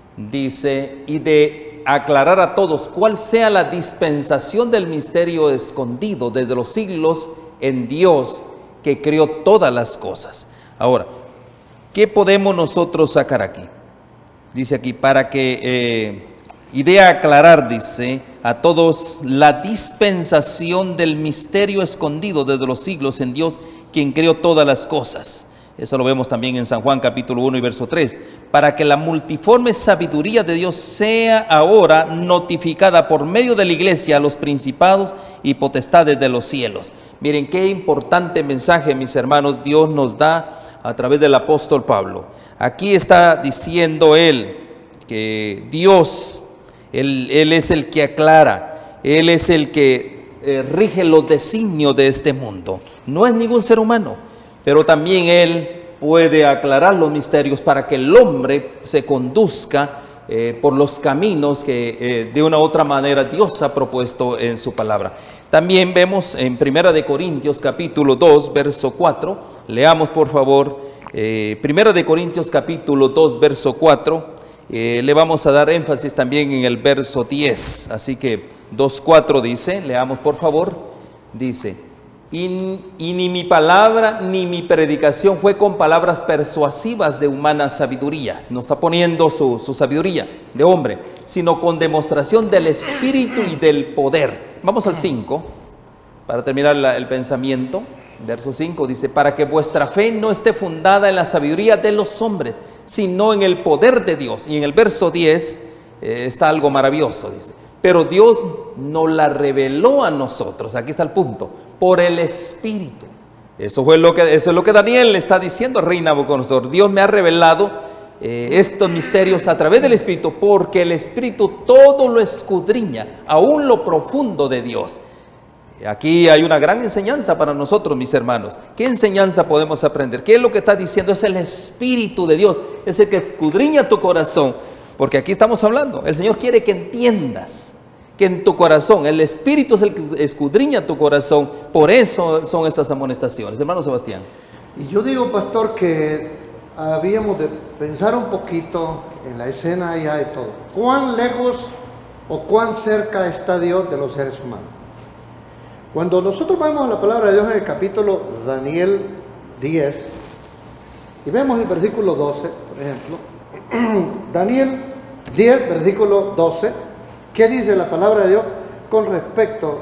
Speaker 1: Dice, y de aclarar a todos cuál sea la dispensación del misterio escondido desde los siglos en Dios que creó todas las cosas. Ahora, ¿qué podemos nosotros sacar aquí? Dice aquí, para que, y de aclarar, dice, a todos la dispensación del misterio escondido desde los siglos en Dios, quien creó todas las cosas. Eso lo vemos también en San Juan capítulo 1 y verso 3. Para que la multiforme sabiduría de Dios sea ahora notificada por medio de la iglesia a los principados y potestades de los cielos. Miren qué importante mensaje, mis hermanos, Dios nos da a través del apóstol Pablo. Aquí está diciendo él que Dios, él es el que aclara, Él es el que rige los designios de este mundo. No es ningún ser humano, pero también Él puede aclarar los misterios para que el hombre se conduzca por los caminos que de una u otra manera Dios ha propuesto en su palabra. También vemos en 1 de Corintios capítulo 2, verso 4, leamos por favor, 1 de Corintios capítulo 2, verso 4, le vamos a dar énfasis también en el verso 10. Así que 2:4 dice, leamos por favor, dice, y ni mi palabra ni mi predicación fue con palabras persuasivas de humana sabiduría. No está poniendo su sabiduría de hombre, sino con demostración del Espíritu y del poder. Vamos al 5, para terminar el pensamiento. Verso 5 dice, para que vuestra fe no esté fundada en la sabiduría de los hombres, sino en el poder de Dios. Y en el verso 10 está algo maravilloso, dice, pero Dios nos la reveló a nosotros, aquí está el punto, por el Espíritu. Eso es lo que Daniel le está diciendo al rey Nabucodonosor. Dios me ha revelado estos misterios a través del Espíritu, porque el Espíritu todo lo escudriña, aún lo profundo de Dios. Aquí hay una gran enseñanza para nosotros, mis hermanos. ¿Qué enseñanza podemos aprender? ¿Qué es lo que está diciendo? Es el Espíritu de Dios, es el que escudriña tu corazón. Porque aquí estamos hablando, el Señor quiere que entiendas que en tu corazón, el Espíritu es el que escudriña tu corazón. Por eso son estas amonestaciones. Hermano Sebastián.
Speaker 2: Y yo digo, pastor, que habíamos de pensar un poquito en la escena allá de todo. ¿Cuán lejos o cuán cerca está Dios de los seres humanos? Cuando nosotros vamos a la palabra de Dios en el capítulo Daniel 10 y vemos el versículo 12, por ejemplo, Daniel 10, versículo 12, ¿qué dice la palabra de Dios con respecto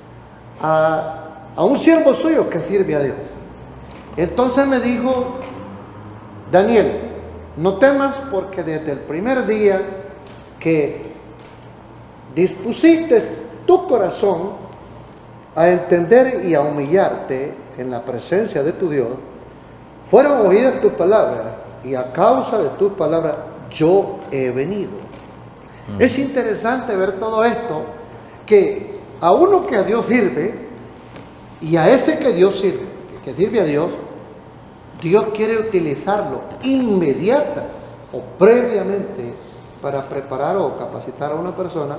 Speaker 2: a un siervo suyo que sirve a Dios? Entonces me dijo Daniel, no temas, porque desde el primer día que dispusiste tu corazón a entender y a humillarte en la presencia de tu Dios, fueron oídas tus palabras, y a causa de tus palabras yo he venido. Es interesante ver todo esto, que a uno que a Dios sirve, y a ese que Dios sirve, que sirve a Dios, Dios quiere utilizarlo inmediata o previamente para preparar o capacitar a una persona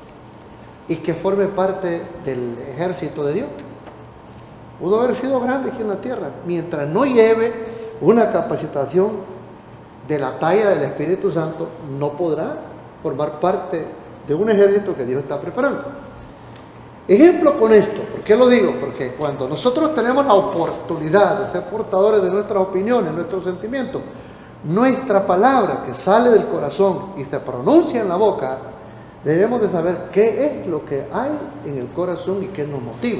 Speaker 2: y que forme parte del ejército de Dios. Pudo haber sido grande aquí en la tierra, mientras no lleve una capacitación de la talla del Espíritu Santo, no podrá formar parte de un ejército que Dios está preparando. Ejemplo con esto, ¿por qué lo digo? Porque cuando nosotros tenemos la oportunidad de ser portadores de nuestras opiniones, nuestros sentimientos, nuestra palabra que sale del corazón y se pronuncia en la boca, debemos de saber qué es lo que hay en el corazón y qué nos motiva.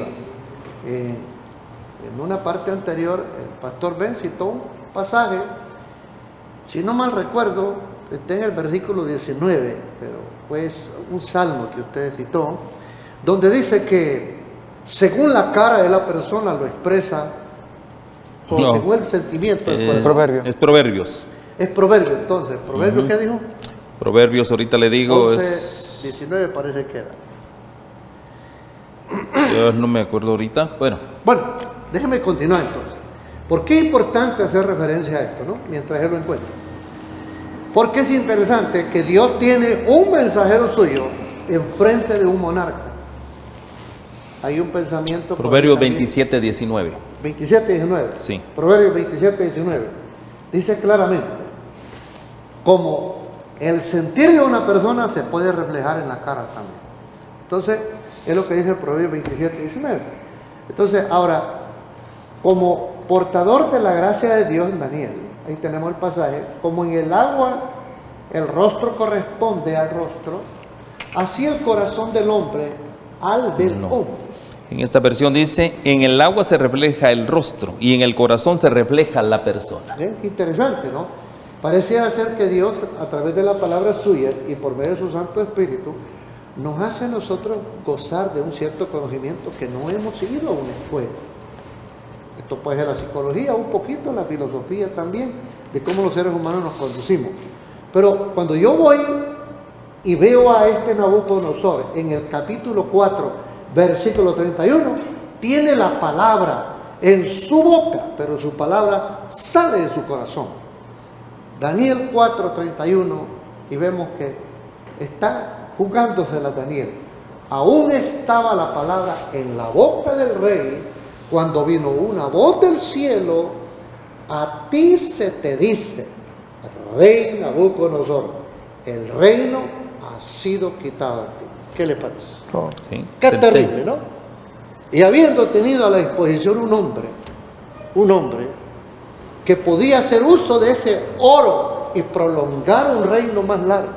Speaker 2: En una parte anterior, el pastor Ben citó un pasaje, si no mal recuerdo, está en el versículo 19, pero fue un salmo que usted citó, donde dice que según la cara de la persona lo expresa, o según el sentimiento del corazón.
Speaker 3: Proverbio.
Speaker 1: Es Proverbios.
Speaker 2: Es Proverbio, entonces. ¿Proverbio qué dijo?
Speaker 1: Proverbios, ahorita le digo,
Speaker 2: 11,
Speaker 1: es...
Speaker 2: 19 parece que era.
Speaker 1: Yo no me acuerdo ahorita. Bueno,
Speaker 2: déjeme continuar entonces. ¿Por qué es importante hacer referencia a esto, no? Mientras él lo encuentra. Porque es interesante que Dios tiene un mensajero suyo enfrente de un monarca. Hay un pensamiento...
Speaker 1: Proverbios 27, 19.
Speaker 2: 27, 19.
Speaker 1: Sí.
Speaker 2: Proverbios 27, 19. Dice claramente, como el sentir de una persona se puede reflejar en la cara también. Entonces, es lo que dice el Proverbio 27, 19. Entonces, ahora, como portador de la gracia de Dios, Daniel, ahí tenemos el pasaje, como en el agua el rostro corresponde al rostro, así el corazón del hombre al del hombre.
Speaker 1: En esta versión dice, en el agua se refleja el rostro y en el corazón se refleja la persona.
Speaker 2: Interesante, ¿no? Pareciera ser que Dios, a través de la palabra suya y por medio de su Santo Espíritu, nos hace a nosotros gozar de un cierto conocimiento que no hemos ido a una escuela. Esto puede ser la psicología, un poquito la filosofía también, de cómo los seres humanos nos conducimos. Pero cuando yo voy y veo a este Nabucodonosor en el capítulo 4, versículo 31, tiene la palabra en su boca, pero su palabra sale de su corazón. Daniel 4:31, y vemos que está jugándosela Daniel. Aún estaba la palabra en la boca del rey cuando vino una voz del cielo: a ti se te dice, rey Nabucodonosor, el reino ha sido quitado a ti. ¿Qué le parece?
Speaker 3: Oh.
Speaker 1: ¿Sí?
Speaker 2: Qué
Speaker 1: Sentencia.
Speaker 2: terrible, ¿no? Y habiendo tenido a la disposición un hombre que podía hacer uso de ese oro y prolongar un reino más largo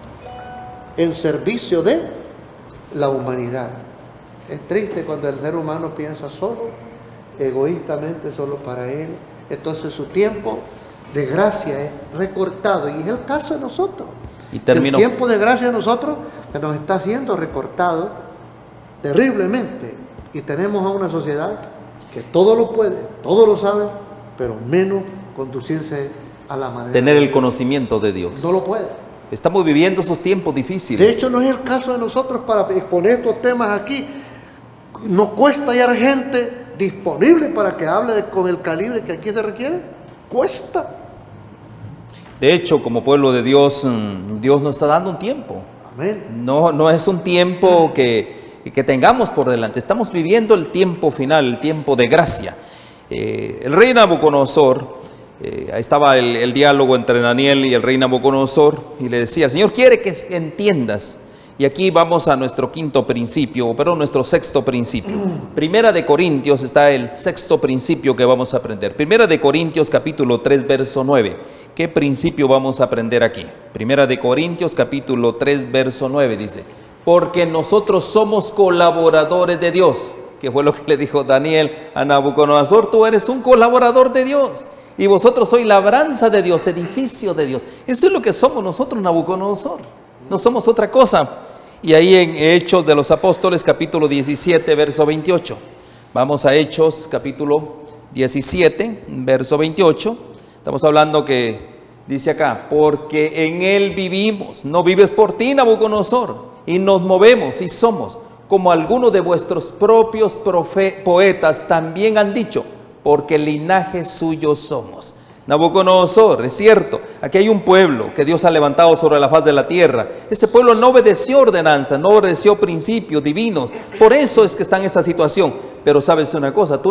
Speaker 2: en servicio de la humanidad. Es triste cuando el ser humano piensa solo, egoístamente, solo para él. Entonces su tiempo de gracia es recortado, y es el caso de nosotros.
Speaker 1: Y termino.
Speaker 2: El tiempo de gracia de nosotros se nos está siendo recortado terriblemente, y tenemos a una sociedad que todo lo puede, todo lo sabe, pero menos conducirse a la manera.
Speaker 1: Tener el conocimiento de Dios.
Speaker 2: No lo puede.
Speaker 1: Estamos viviendo esos tiempos difíciles.
Speaker 2: De hecho, no es el caso de nosotros para exponer estos temas aquí. Nos cuesta hallar gente disponible para que hable con el calibre que aquí se requiere. Cuesta.
Speaker 1: De hecho, como pueblo de Dios, Dios nos está dando un tiempo.
Speaker 2: Amén.
Speaker 1: No es un tiempo que tengamos por delante. Estamos viviendo el tiempo final, el tiempo de gracia. El rey Nabucodonosor, ahí estaba el diálogo entre Daniel y el rey Nabucodonosor, y le decía: el Señor quiere que entiendas. Y aquí vamos a nuestro nuestro sexto principio. Primera de Corintios está el sexto principio que vamos a aprender. Primera de Corintios capítulo 3, verso 9. ¿Qué principio vamos a aprender aquí? Primera de Corintios capítulo 3, verso 9 dice: porque nosotros somos colaboradores de Dios. Que fue lo que le dijo Daniel a Nabucodonosor: tú eres un colaborador de Dios, y vosotros sois labranza de Dios, edificio de Dios. Eso es lo que somos nosotros, Nabucodonosor. No somos otra cosa. Y ahí en Hechos de los Apóstoles, capítulo 17, verso 28. Vamos a Hechos, capítulo 17, verso 28. Estamos hablando que dice acá: porque en Él vivimos. No vives por ti, Nabucodonosor, y nos movemos y somos, como algunos de vuestros propios poetas también han dicho, porque linaje suyo somos. Nabucodonosor, es cierto, aquí hay un pueblo que Dios ha levantado sobre la faz de la tierra. Este pueblo no obedeció ordenanza, no obedeció principios divinos. Por eso es que está en esa situación. Pero sabes una cosa,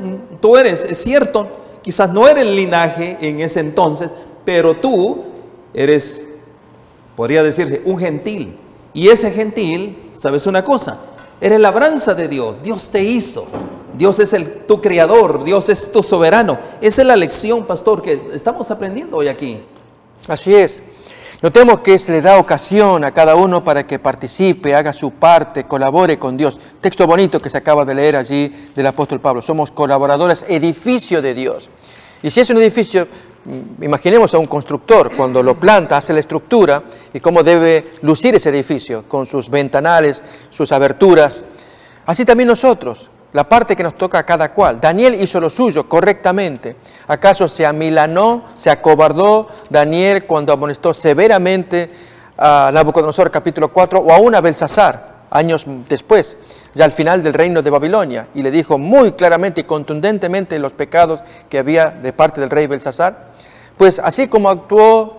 Speaker 1: tú eres, es cierto, quizás no eres el linaje en ese entonces, pero tú eres, podría decirse, un gentil. Y ese gentil, sabes una cosa, eres labranza de Dios. Dios te hizo. Dios es tu creador, Dios es tu soberano. Esa es la lección, pastor, que estamos aprendiendo hoy aquí.
Speaker 3: Así es. Notemos que se le da ocasión a cada uno para que participe, haga su parte, colabore con Dios. Texto bonito que se acaba de leer allí del apóstol Pablo. Somos colaboradores, edificio de Dios. Y si es un edificio, imaginemos a un constructor, cuando lo planta, hace la estructura y cómo debe lucir ese edificio, con sus ventanales, sus aberturas. Así también nosotros, la parte que nos toca a cada cual. Daniel hizo lo suyo correctamente. ¿Acaso se amilanó, se acobardó Daniel cuando amonestó severamente a Nabucodonosor capítulo 4 o aún a Belsasar años después, ya al final del reino de Babilonia, y le dijo muy claramente y contundentemente los pecados que había de parte del rey Belsasar? Pues así como actuó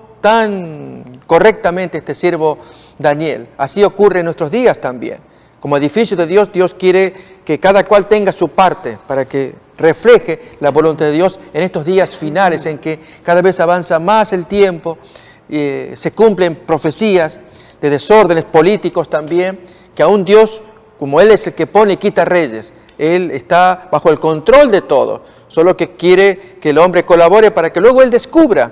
Speaker 3: tan correctamente este siervo Daniel, así ocurre en nuestros días también. Como edificio de Dios, Dios quiere que cada cual tenga su parte para que refleje la voluntad de Dios en estos días finales en que cada vez avanza más el tiempo, se cumplen profecías de desórdenes políticos también, que aún Dios, como Él es el que pone y quita reyes, Él está bajo el control de todo, solo que quiere que el hombre colabore para que luego Él descubra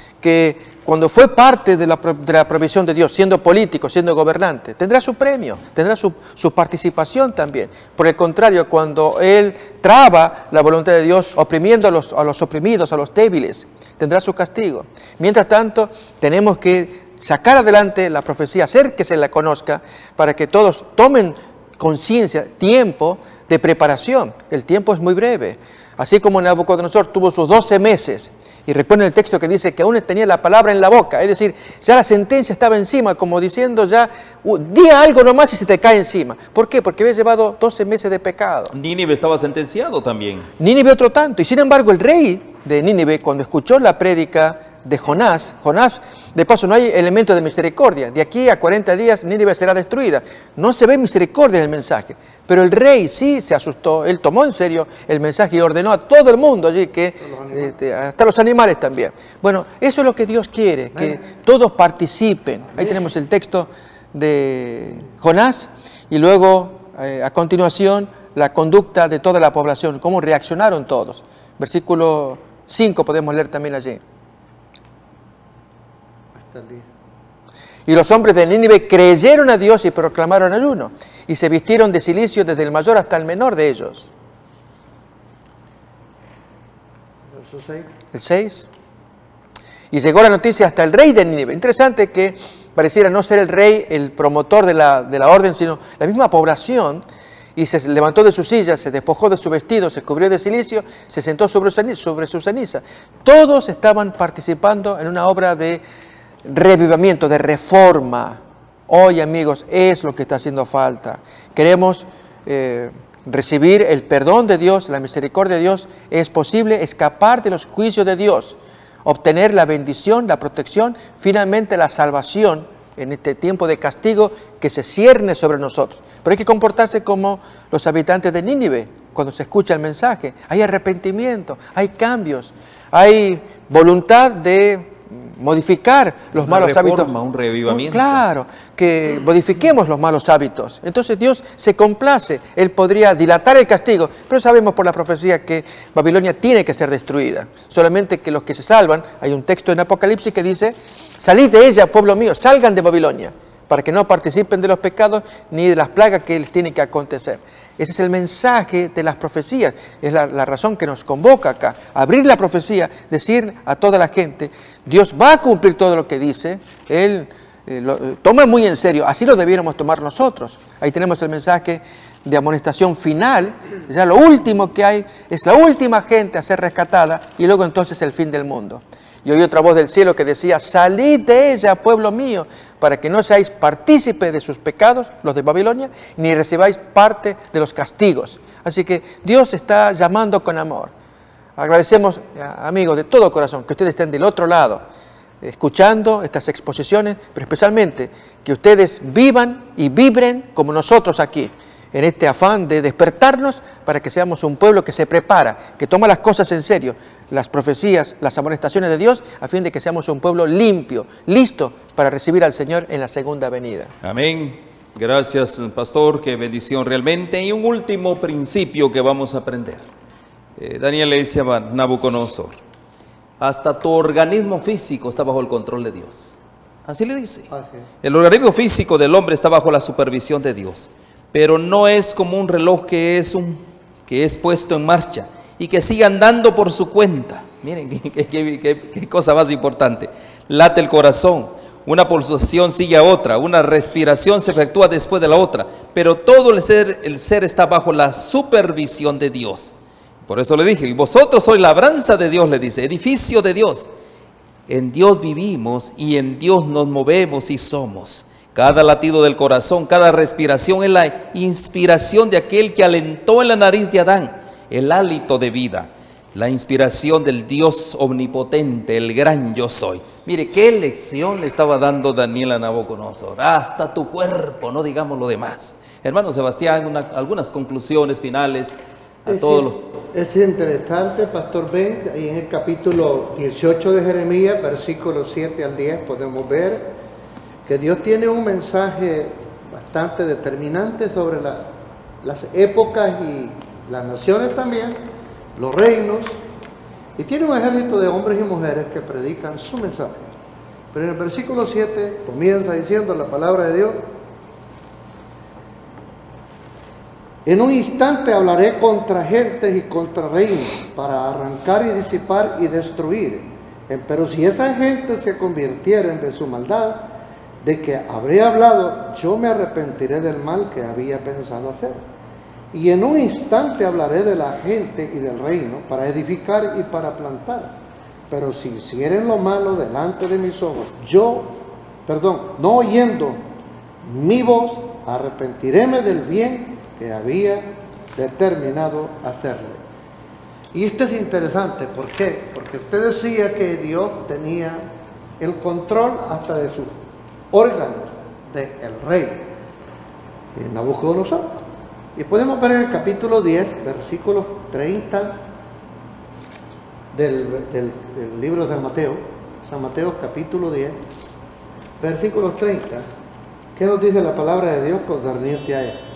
Speaker 3: que cuando fue parte de la provisión de Dios, siendo político, siendo gobernante, tendrá su premio, tendrá su participación también. Por el contrario, cuando Él traba la voluntad de Dios, oprimiendo a los oprimidos, a los débiles, tendrá su castigo. Mientras tanto, tenemos que sacar adelante la profecía, hacer que se la conozca, para que todos tomen conciencia, tiempo de preparación. El tiempo es muy breve. Así como Nabucodonosor tuvo sus 12 meses, y recuerden el texto que dice que aún tenía la palabra en la boca, es decir, ya la sentencia estaba encima, como diciendo ya, di algo nomás y se te cae encima. ¿Por qué? Porque había llevado 12 meses de pecado.
Speaker 1: Nínive estaba sentenciado también.
Speaker 3: Nínive otro tanto, y sin embargo el rey de Nínive, cuando escuchó la prédica de Jonás. Jonás, de paso, no hay elemento de misericordia. De aquí a 40 días Nínive será destruida. No se ve misericordia en el mensaje. Pero el rey sí se asustó. Él tomó en serio el mensaje y ordenó a todo el mundo allí, hasta los animales también. Bueno, eso es lo que Dios quiere, que todos participen. Ahí tenemos el texto de Jonás y luego, a continuación, la conducta de toda la población, cómo reaccionaron todos. Versículo 5 podemos leer también allí. Y los hombres de Nínive creyeron a Dios y proclamaron ayuno, y se vistieron de cilicio desde el mayor hasta el menor de ellos. El 6. Y llegó la noticia hasta el rey de Nínive. Interesante que pareciera no ser el rey el promotor de la orden, sino la misma población. Y se levantó de su silla, se despojó de su vestido, se cubrió de cilicio, se sentó sobre su ceniza. Todos estaban participando en una obra de revivamiento, de reforma. Hoy, amigos, es lo que está haciendo falta. Queremos recibir el perdón de Dios, la misericordia de Dios. Es posible escapar de los juicios de Dios, obtener la bendición, la protección, finalmente la salvación en este tiempo de castigo que se cierne sobre nosotros. Pero hay que comportarse como los habitantes de Nínive cuando se escucha el mensaje. Hay arrepentimiento, hay cambios, hay voluntad de modificar los malos hábitos.
Speaker 1: Un revivamiento.
Speaker 3: Claro, que modifiquemos los malos hábitos. Entonces Dios se complace. Él podría dilatar el castigo, pero sabemos por la profecía que Babilonia tiene que ser destruida. Solamente que los que se salvan, hay un texto en Apocalipsis que dice: salid de ella, pueblo mío, salgan de Babilonia, para que no participen de los pecados ni de las plagas que les tienen que acontecer. Ese es el mensaje de las profecías, es la razón que nos convoca acá. Abrir la profecía, decir a toda la gente, Dios va a cumplir todo lo que dice, Él lo toma muy en serio, así lo debiéramos tomar nosotros. Ahí tenemos el mensaje de amonestación final, ya lo último que hay, es la última gente a ser rescatada y luego entonces el fin del mundo. Y oí otra voz del cielo que decía: salid de ella, pueblo mío, para que no seáis partícipes de sus pecados, los de Babilonia, ni recibáis parte de los castigos. Así que Dios está llamando con amor. Agradecemos, amigos, de todo corazón, que ustedes estén del otro lado, escuchando estas exposiciones, pero especialmente que ustedes vivan y vibren como nosotros aquí, en este afán de despertarnos para que seamos un pueblo que se prepara, que toma las cosas en serio, las profecías, las amonestaciones de Dios, a fin de que seamos un pueblo limpio, listo para recibir al Señor en la segunda venida.
Speaker 1: Amén. Gracias, pastor, qué bendición realmente. Y un último principio que vamos a aprender. Daniel le dice a Nabucodonosor: hasta tu organismo físico está bajo el control de Dios. Así le dice. El organismo físico del hombre está bajo la supervisión de Dios, pero no es como un reloj que es puesto en marcha y que sigue andando por su cuenta. Miren qué cosa más importante. Late el corazón, una pulsación sigue a otra, una respiración se efectúa después de la otra, pero todo el ser está bajo la supervisión de Dios. Por eso le dije: y vosotros sois labranza de Dios, le dice, edificio de Dios. En Dios vivimos y en Dios nos movemos y somos. Cada latido del corazón, cada respiración es la inspiración de aquel que alentó en la nariz de Adán el hálito de vida, la inspiración del Dios omnipotente, el gran yo soy. Mire, qué lección le estaba dando Daniel a Nabucodonosor. Hasta tu cuerpo, no digamos lo demás. Hermano Sebastián, algunas conclusiones finales a todos los...
Speaker 2: Es interesante, Pastor Ben, ahí en el capítulo 18 de Jeremías, versículos 7 al 10, podemos ver que Dios tiene un mensaje bastante determinante sobre las épocas y las naciones también, los reinos, y tiene un ejército de hombres y mujeres que predican su mensaje. Pero en el versículo 7 comienza diciendo la palabra de Dios: en un instante hablaré contra gentes y contra reinos para arrancar y disipar y destruir. Pero si esas gentes se convirtieren de su maldad, de que habré hablado, yo me arrepentiré del mal que había pensado hacer. Y en un instante hablaré de la gente y del reino para edificar y para plantar. Pero si hicieren lo malo delante de mis ojos, no oyendo mi voz, arrepentiréme del bien que había determinado hacerle. Y esto es interesante, ¿por qué? Porque usted decía que Dios tenía el control hasta de sus órganos del rey, Nabucodonosor. Y podemos ver en el capítulo 10, versículos 30 del libro de San Mateo capítulo 10, versículos 30, ¿qué nos dice la palabra de Dios concerniente a esto?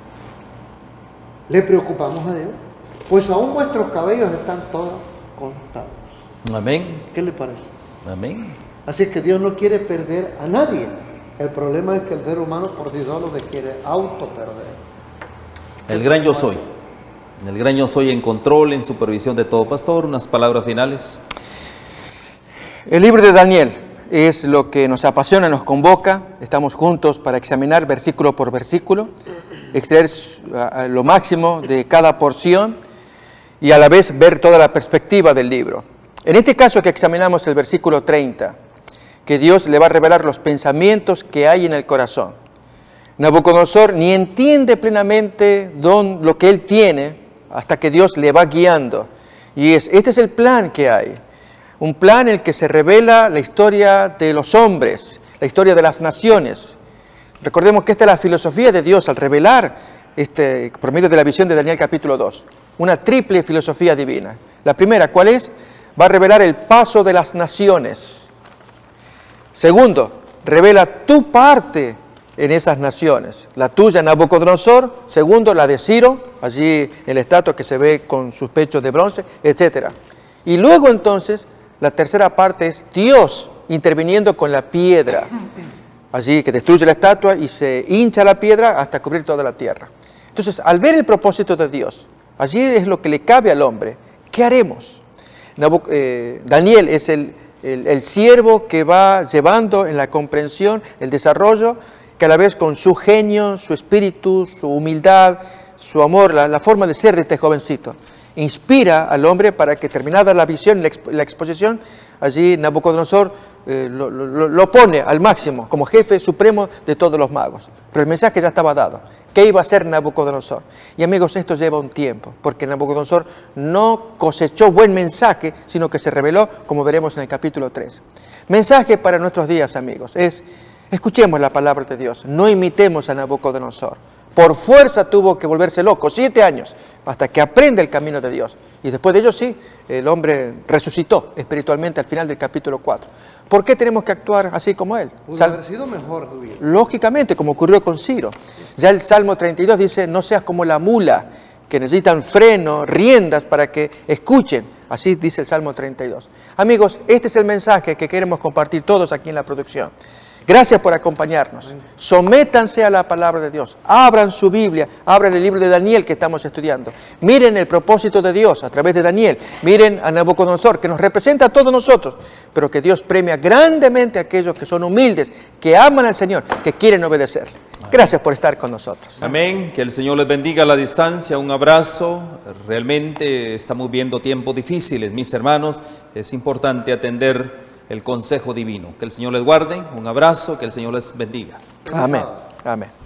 Speaker 2: ¿Le preocupamos a Dios? Pues aún vuestros cabellos están todos contados.
Speaker 1: Amén.
Speaker 2: ¿Qué le parece?
Speaker 1: Amén.
Speaker 2: Así que Dios no quiere perder a nadie. El problema es que el ser humano por sí solo se quiere auto-perder.
Speaker 1: El gran yo soy. El gran yo soy en control, en supervisión de todo. Pastor, unas palabras finales.
Speaker 3: El libro de Daniel es lo que nos apasiona, nos convoca. Estamos juntos para examinar versículo por versículo, extraer lo máximo de cada porción y a la vez ver toda la perspectiva del libro. En este caso que examinamos el versículo 30, que Dios le va a revelar los pensamientos que hay en el corazón. Nabucodonosor ni entiende plenamente lo que él tiene hasta que Dios le va guiando. Y este es el plan que hay. Un plan en el que se revela la historia de los hombres, la historia de las naciones. Recordemos que esta es la filosofía de Dios al revelar, por medio de la visión de Daniel capítulo 2, una triple filosofía divina. La primera, ¿cuál es? Va a revelar el paso de las naciones. Segundo, revela tu parte en esas naciones. La tuya, Nabucodonosor. Segundo, la de Ciro, allí en la estatua que se ve con sus pechos de bronce, etc. Y luego entonces, la tercera parte es Dios interviniendo con la piedra. Allí que destruye la estatua y se hincha la piedra hasta cubrir toda la tierra. Entonces, al ver el propósito de Dios, allí es lo que le cabe al hombre. ¿Qué haremos? Daniel es el siervo que va llevando en la comprensión, el desarrollo, que a la vez con su genio, su espíritu, su humildad, su amor, la forma de ser de este jovencito, inspira al hombre para que terminada la visión, la exposición, allí Nabucodonosor lo pone al máximo como jefe supremo de todos los magos. Pero el mensaje ya estaba dado. ¿Qué iba a hacer Nabucodonosor? Y amigos, esto lleva un tiempo, porque Nabucodonosor no cosechó buen mensaje, sino que se reveló, como veremos en el capítulo 3. Mensaje para nuestros días, amigos, es: escuchemos la palabra de Dios, no imitemos a Nabucodonosor. Por fuerza tuvo que volverse loco, 7 años, hasta que aprende el camino de Dios. Y después de ello sí, el hombre resucitó espiritualmente al final del capítulo 4. ¿Por qué tenemos que actuar así como él?
Speaker 2: Pudo haber sido mejor tu vida.
Speaker 3: Lógicamente, como ocurrió con Ciro. Ya el Salmo 32 dice: no seas como la mula, que necesitan freno, riendas para que escuchen. Así dice el Salmo 32. Amigos, este es el mensaje que queremos compartir todos aquí en la producción. Gracias por acompañarnos. Sométanse a la palabra de Dios. Abran su Biblia, abran el libro de Daniel que estamos estudiando. Miren el propósito de Dios a través de Daniel. Miren a Nabucodonosor, que nos representa a todos nosotros, pero que Dios premia grandemente a aquellos que son humildes, que aman al Señor, que quieren obedecer. Gracias por estar con nosotros.
Speaker 1: Amén. Que el Señor les bendiga a la distancia. Un abrazo. Realmente estamos viendo tiempos difíciles, mis hermanos. Es importante atender el consejo divino. Que el Señor les guarde, un abrazo, que el Señor les bendiga.
Speaker 3: Amén. Amén.